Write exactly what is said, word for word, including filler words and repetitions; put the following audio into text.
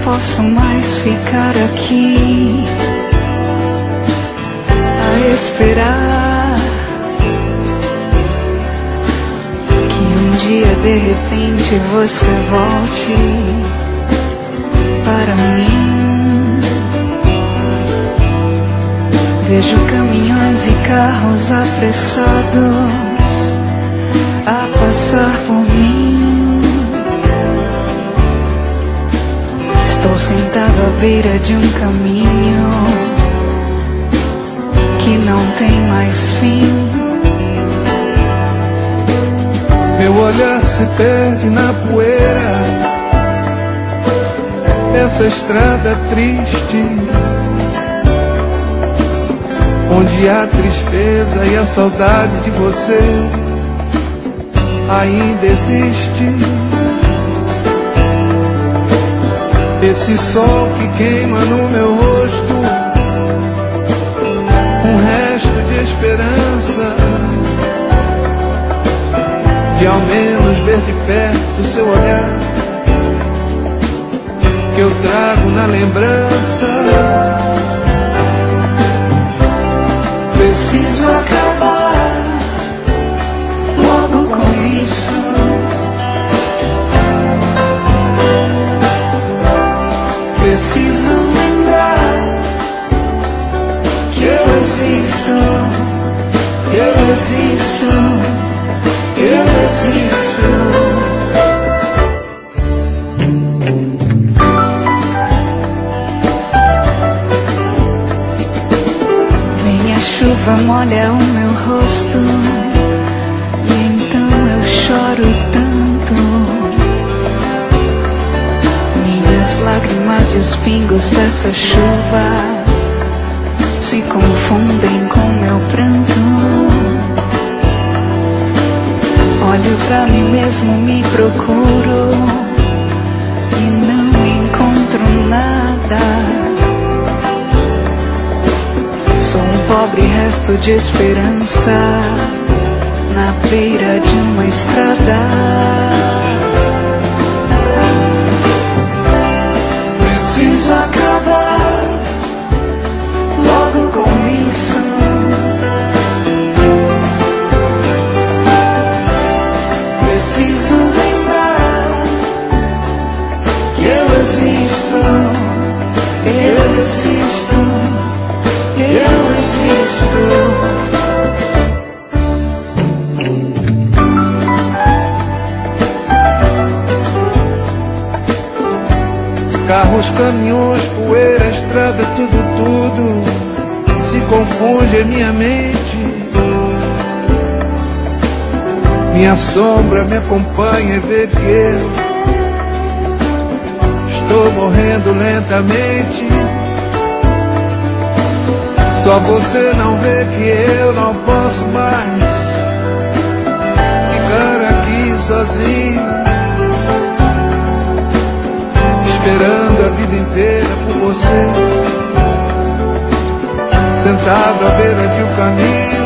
posso mais ficar aqui a esperar que um dia de repente você volte para mim. Vejo caminhões e carros apressados a passar por mim. Estou sentado à beira de um caminho que não tem mais fim. Meu olhar se perde na poeira dessa estrada triste, onde a tristeza e a saudade de você ainda existe. Esse sol que queima no meu rosto, um resto de esperança de ao menos ver de perto seu olhar, que eu trago na lembrança. Preciso acabar logo com isso. Preciso lembrar que eu existo, eu existo, eu existo. Vem a chuva, molha o meu rosto e então eu choro tanto. Minhas lágrimas e os pingos dessa chuva se confundem com meu pranto. Olho pra mim mesmo, me procuro e não encontro nada. Sou um pobre resto de esperança na beira de uma estrada. Preciso acabar logo com isso. Preciso lembrar que eu existo, eu existo, eu existo. Carros, caminhões, poeira, estrada, tudo, tudo se confunde em minha mente. Minha sombra me acompanha e vê que eu estou morrendo lentamente. Só você não vê que eu não posso mais ficar aqui sozinho, esperando a vida inteira por você, sentado à beira de um caminho.